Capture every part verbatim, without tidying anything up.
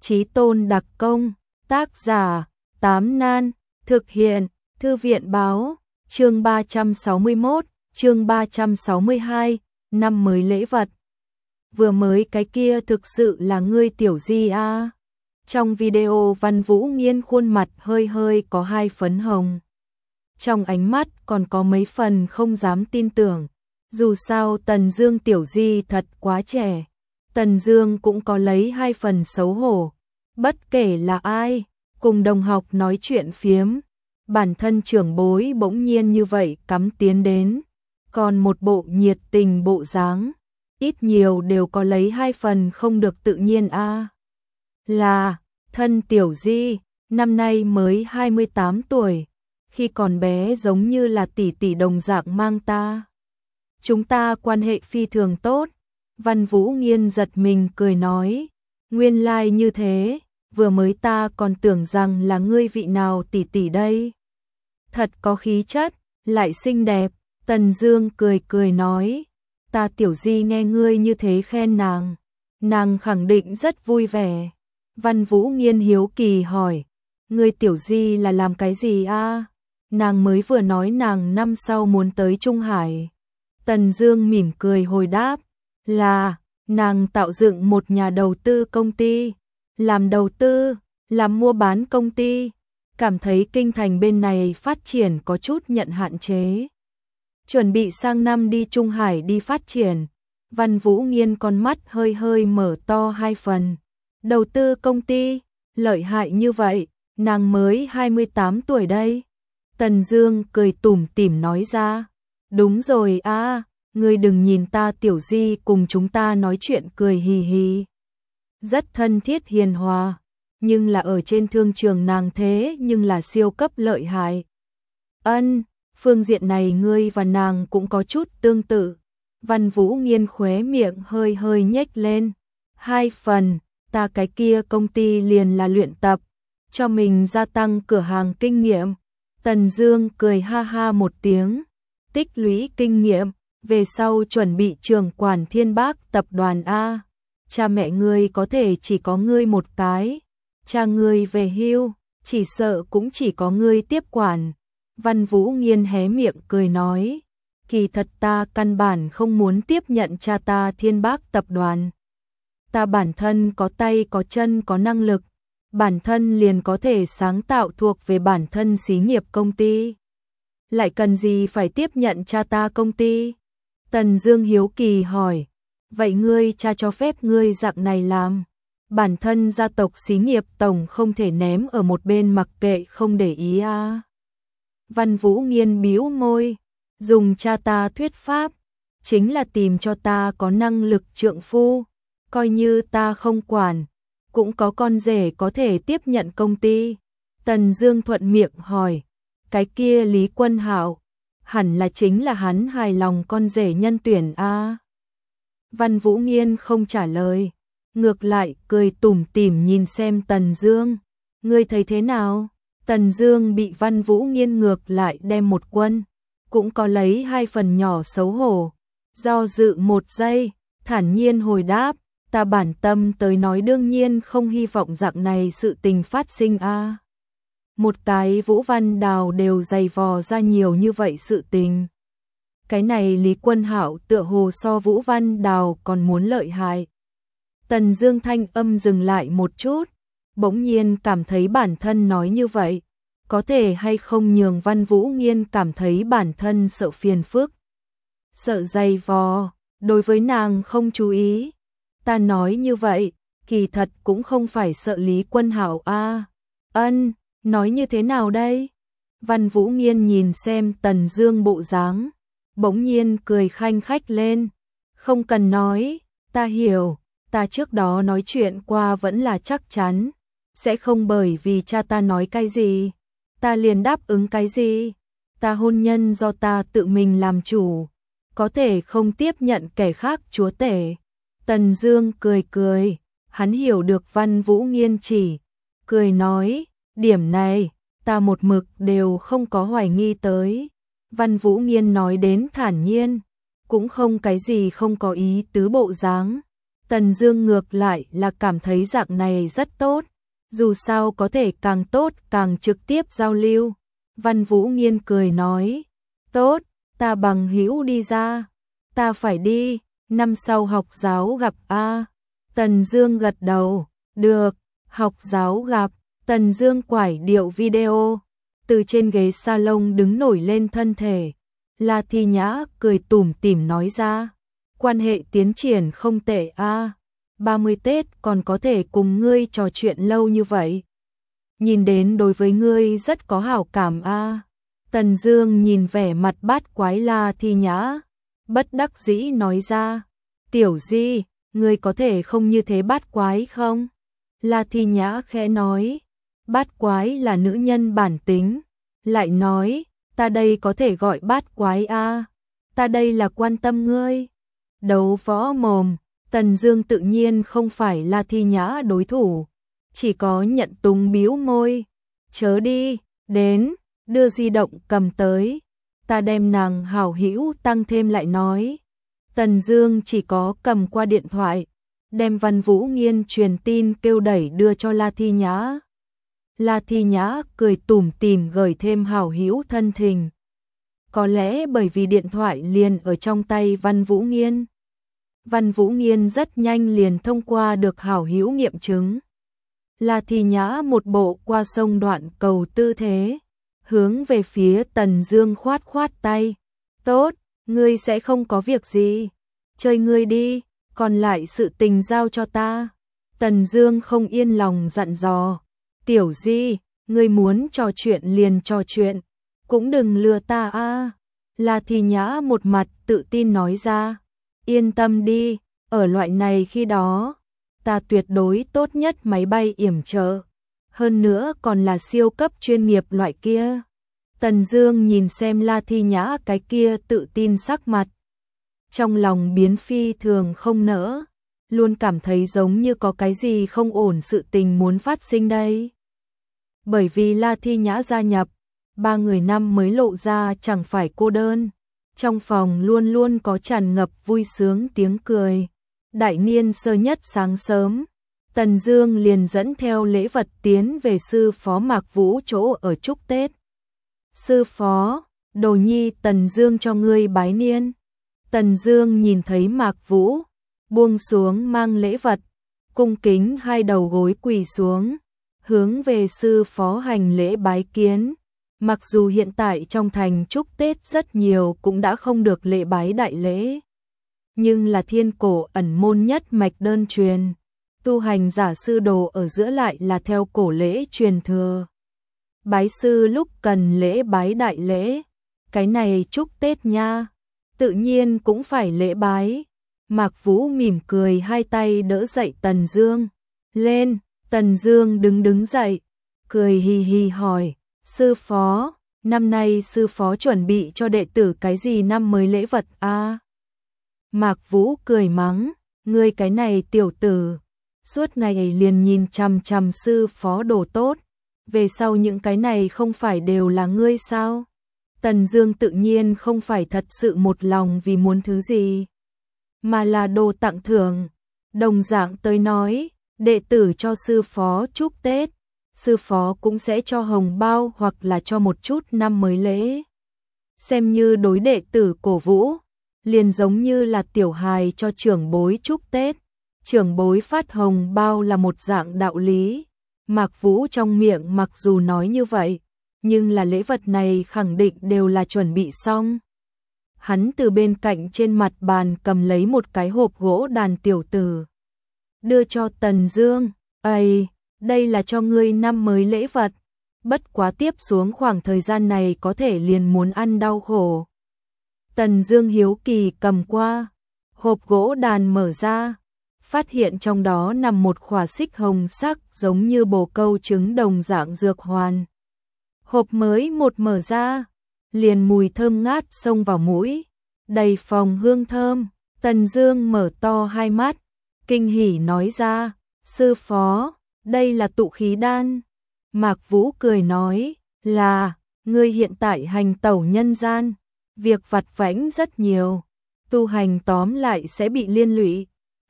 Chí Tôn đặc công, tác giả, Tám Nan, thực hiện, Thư viện báo, chương ba trăm sáu mươi mốt, chương ba trăm sáu mươi hai, năm mới lễ vật. Vừa mới cái kia thực sự là ngươi Tiểu Di a? Trong video Văn Vũ Nghiên khuôn mặt hơi hơi có hai phấn hồng. Trong ánh mắt còn có mấy phần không dám tin tưởng. Dù sao Tần Dương Tiểu Di thật quá trẻ. Tần Dương cũng có lấy hai phần xấu hổ. Bất kể là ai, cùng đồng học nói chuyện phiếm, bản thân trưởng bối bỗng nhiên như vậy cắm tiến đến. Còn một bộ nhiệt tình bộ dáng, ít nhiều đều có lấy hai phần không được tự nhiên a. À. Là, thân Tiểu Di, năm nay mới hai mươi tám tuổi, khi còn bé giống như là tỷ tỷ đồng dạng mang ta. Chúng ta quan hệ phi thường tốt. Văn Vũ Nghiên giật mình cười nói, nguyên lai like như thế, vừa mới ta còn tưởng rằng là ngươi vị nào tỷ tỷ đây. Thật có khí chất, lại xinh đẹp. Tần Dương cười cười nói, ta Tiểu Di nghe ngươi như thế khen nàng, nàng khẳng định rất vui vẻ. Văn Vũ Nghiên hiếu kỳ hỏi, ngươi Tiểu Di là làm cái gì a? À? Nàng mới vừa nói nàng năm sau muốn tới Trung Hải. Tần Dương mỉm cười hồi đáp, là, nàng tạo dựng một nhà đầu tư công ty, làm đầu tư, làm mua bán công ty, cảm thấy kinh thành bên này phát triển có chút nhận hạn chế. Chuẩn bị sang năm đi Trung Hải đi phát triển. Văn Vũ Nghiên con mắt hơi hơi mở to hai phần. Đầu tư công ty, lợi hại như vậy, nàng mới hai mươi tám tuổi đây. Tần Dương cười tủm tỉm nói ra, đúng rồi a, à, ngươi đừng nhìn ta Tiểu Di cùng chúng ta nói chuyện cười hì hì. Rất thân thiết hiền hòa, nhưng là ở trên thương trường nàng thế nhưng là siêu cấp lợi hại. Ân, phương diện này ngươi và nàng cũng có chút tương tự. Văn Vũ Nghiên khóe miệng hơi hơi nhếch lên. Hai phần, ta cái kia công ty liền là luyện tập, cho mình gia tăng cửa hàng kinh nghiệm. Tần Dương cười ha ha một tiếng, tích lũy kinh nghiệm, về sau chuẩn bị trưởng quản Thiên Bác tập đoàn a. Cha mẹ ngươi có thể chỉ có ngươi một cái, cha ngươi về hưu, chỉ sợ cũng chỉ có ngươi tiếp quản. Văn Vũ Nghiên hé miệng cười nói, kỳ thật ta căn bản không muốn tiếp nhận cha ta Thiên Bác tập đoàn. Ta bản thân có tay có chân có năng lực, bản thân liền có thể sáng tạo thuộc về bản thân xí nghiệp công ty. Lại cần gì phải tiếp nhận cha ta công ty? Tần Dương hiếu kỳ hỏi, vậy ngươi cha cho phép ngươi dạng này làm? Bản thân gia tộc xí nghiệp tổng không thể ném ở một bên mặc kệ không để ý a. À. Văn Vũ Nghiên bĩu môi, dùng cha ta thuyết pháp, chính là tìm cho ta có năng lực trượng phu, coi như ta không quản, cũng có con rể có thể tiếp nhận công ty. Tần Dương thuận miệng hỏi, cái kia Lý Quân Hạo, hẳn là chính là hắn hài lòng con rể nhân tuyển a. À. Văn Vũ Nghiên không trả lời, ngược lại cười tủm tỉm nhìn xem Tần Dương, ngươi thấy thế nào? Tần Dương bị Văn Vũ Nghiên ngược lại đem một quân, cũng có lấy hai phần nhỏ xấu hổ, do dự một giây, thản nhiên hồi đáp, ta bản tâm tới nói đương nhiên không hy vọng dạng này sự tình phát sinh a. À. Một cái Vũ Văn Đào đều dày vò ra nhiều như vậy sự tình. Cái này Lý Quân Hạo tựa hồ so Vũ Văn Đào còn muốn lợi hại. Tần Dương thanh âm dừng lại một chút, bỗng nhiên cảm thấy bản thân nói như vậy, có thể hay không nhường Văn Vũ Nghiên cảm thấy bản thân sợ phiền phức. Sợ dày vò, đối với nàng không chú ý. Ta nói như vậy, kỳ thật cũng không phải sợ Lý Quân Hạo a. À. Ân, nói như thế nào đây? Văn Vũ Nghiên nhìn xem Tần Dương bộ dáng, bỗng nhiên cười khanh khách lên. Không cần nói, ta hiểu, ta trước đó nói chuyện qua vẫn là chắc chắn, sẽ không bởi vì cha ta nói cái gì, ta liền đáp ứng cái gì. Ta hôn nhân do ta tự mình làm chủ, có thể không tiếp nhận kẻ khác chúa tể. Tần Dương cười cười, hắn hiểu được Văn Vũ Nghiên chỉ, cười nói, điểm này, ta một mực đều không có hoài nghi tới. Văn Vũ Nghiên nói đến thản nhiên, cũng không cái gì không có ý tứ bộ dáng. Tần Dương ngược lại là cảm thấy dạng này rất tốt, dù sao có thể càng tốt càng trực tiếp giao lưu. Văn Vũ Nghiên cười nói, tốt, ta bằng hữu đi ra, ta phải đi, năm sau học giáo gặp a. Tần Dương gật đầu, được, học giáo gặp. Tần Dương quải điệu video, từ trên ghế salon đứng nổi lên thân thể. La Thi Nhã cười tủm tỉm nói ra, quan hệ tiến triển không tệ a, ba mươi Tết còn có thể cùng ngươi trò chuyện lâu như vậy. Nhìn đến đối với ngươi rất có hảo cảm a. Tần Dương nhìn vẻ mặt bát quái La Thi Nhã, bất đắc dĩ nói ra, tiểu Di, ngươi có thể không như thế bát quái không? La Thi Nhã khẽ nói, bát quái là nữ nhân bản tính, lại nói, ta đây có thể gọi bát quái a, ta đây là quan tâm ngươi. Đấu võ mồm, Tần Dương tự nhiên không phải La Thi Nhã đối thủ, chỉ có nhận túng bĩu môi, chớ đi, đến, đưa di động cầm tới, ta đem nàng hảo hữu tăng thêm lại nói. Tần Dương chỉ có cầm qua điện thoại, đem Văn Vũ Nghiên truyền tin kêu đẩy đưa cho La Thi Nhã. La Thi Nhã cười tủm tỉm gửi thêm hảo hữu thân thình. Có lẽ bởi vì điện thoại liền ở trong tay Văn Vũ Nghiên. Văn Vũ Nghiên rất nhanh liền thông qua được hảo hữu nghiệm chứng. La Thi Nhã một bộ qua sông đoạn cầu tư thế, hướng về phía Tần Dương khoát khoát tay. Tốt, ngươi sẽ không có việc gì, chơi ngươi đi, còn lại sự tình giao cho ta. Tần Dương không yên lòng dặn dò, tiểu Di, ngươi muốn trò chuyện liền trò chuyện, cũng đừng lừa ta a. La Thi Nhã một mặt tự tin nói ra, yên tâm đi, ở loại này khi đó, ta tuyệt đối tốt nhất máy bay yểm trợ, hơn nữa còn là siêu cấp chuyên nghiệp loại kia. Tần Dương nhìn xem La Thi Nhã cái kia tự tin sắc mặt, trong lòng biến phi thường không nỡ, luôn cảm thấy giống như có cái gì không ổn sự tình muốn phát sinh đây. Bởi vì La Thi Nhã gia nhập, ba người năm mới lộ ra chẳng phải cô đơn, trong phòng luôn luôn có tràn ngập vui sướng tiếng cười. Đại niên sơ nhất sáng sớm, Tần Dương liền dẫn theo lễ vật tiến về sư phó Mạc Vũ chỗ ở chúc Tết. Sư phó, đồ nhi Tần Dương cho ngươi bái niên. Tần Dương nhìn thấy Mạc Vũ, buông xuống mang lễ vật, cung kính hai đầu gối quỳ xuống, hướng về sư phó hành lễ bái kiến. Mặc dù hiện tại trong thành chúc Tết rất nhiều cũng đã không được lễ bái đại lễ, nhưng là thiên cổ ẩn môn nhất mạch đơn truyền, tu hành giả sư đồ ở giữa lại là theo cổ lễ truyền thừa. Bái sư lúc cần lễ bái đại lễ, cái này chúc Tết nha, tự nhiên cũng phải lễ bái. Mạc Vũ mỉm cười hai tay đỡ dậy Tần Dương. Lên, Tần Dương đứng đứng dậy, cười hì hì hỏi, sư phó, năm nay sư phó chuẩn bị cho đệ tử cái gì năm mới lễ vật a? À? Mạc Vũ cười mắng, ngươi cái này tiểu tử, suốt ngày liền nhìn chằm chằm sư phó đồ tốt, về sau những cái này không phải đều là ngươi sao? Tần Dương tự nhiên không phải thật sự một lòng vì muốn thứ gì, mà là đồ tặng thưởng. Đồng dạng tới nói, đệ tử cho sư phó chúc Tết, sư phó cũng sẽ cho hồng bao hoặc là cho một chút năm mới lễ. Xem như đối đệ tử cổ vũ, liền giống như là tiểu hài cho trưởng bối chúc Tết, trưởng bối phát hồng bao là một dạng đạo lý. Mạc Vũ trong miệng mặc dù nói như vậy, nhưng là lễ vật này khẳng định đều là chuẩn bị xong. Hắn từ bên cạnh trên mặt bàn cầm lấy một cái hộp gỗ đàn tiểu tử, đưa cho Tần Dương. "Ây, đây là cho ngươi năm mới lễ vật, bất quá tiếp xuống khoảng thời gian này có thể liền muốn ăn đau khổ." Tần Dương hiếu kỳ cầm qua, hộp gỗ đàn mở ra, phát hiện trong đó nằm một khỏa xích hồng sắc giống như bồ câu trứng đồng dạng dược hoàn. Hộp mới một mở ra, liền mùi thơm ngát xông vào mũi, đầy phòng hương thơm. Tần Dương mở to hai mắt, kinh hỉ nói ra, sư phó, đây là tụ khí đan. Mạc Vũ cười nói, là, ngươi hiện tại hành tẩu nhân gian, việc vặt vãnh rất nhiều, tu hành tóm lại sẽ bị liên lụy,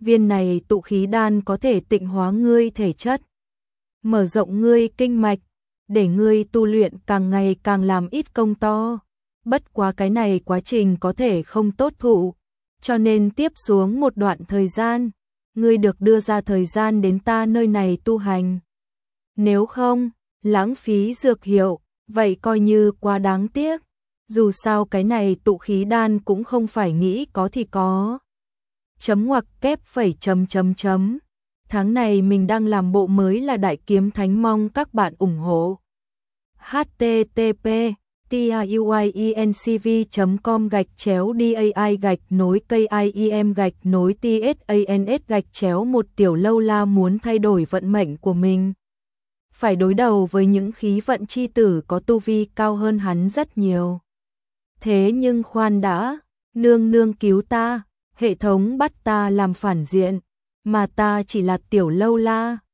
viên này tụ khí đan có thể tịnh hóa ngươi thể chất, mở rộng ngươi kinh mạch, để ngươi tu luyện càng ngày càng làm ít công to. Bất quá cái này quá trình có thể không tốt thụ, cho nên tiếp xuống một đoạn thời gian, ngươi được đưa ra thời gian đến ta nơi này tu hành. Nếu không, lãng phí dược hiệu, vậy coi như quá đáng tiếc. Dù sao cái này tụ khí đan cũng không phải nghĩ có thì có. Chấm ngoặc kép phẩy chấm chấm chấm. Tháng này mình đang làm bộ mới là Đại Kiếm Thánh, mong các bạn ủng hộ. h t t p tiuyencv chấm com gạch chéo dai gạch nối kim gạch nối tsans gạch chéo một Tiểu Lâu La muốn thay đổi vận mệnh của mình. Phải đối đầu với những khí vận chi tử có tu vi cao hơn hắn rất nhiều. Thế nhưng khoan đã, nương nương cứu ta, hệ thống bắt ta làm phản diện, mà ta chỉ là Tiểu Lâu La.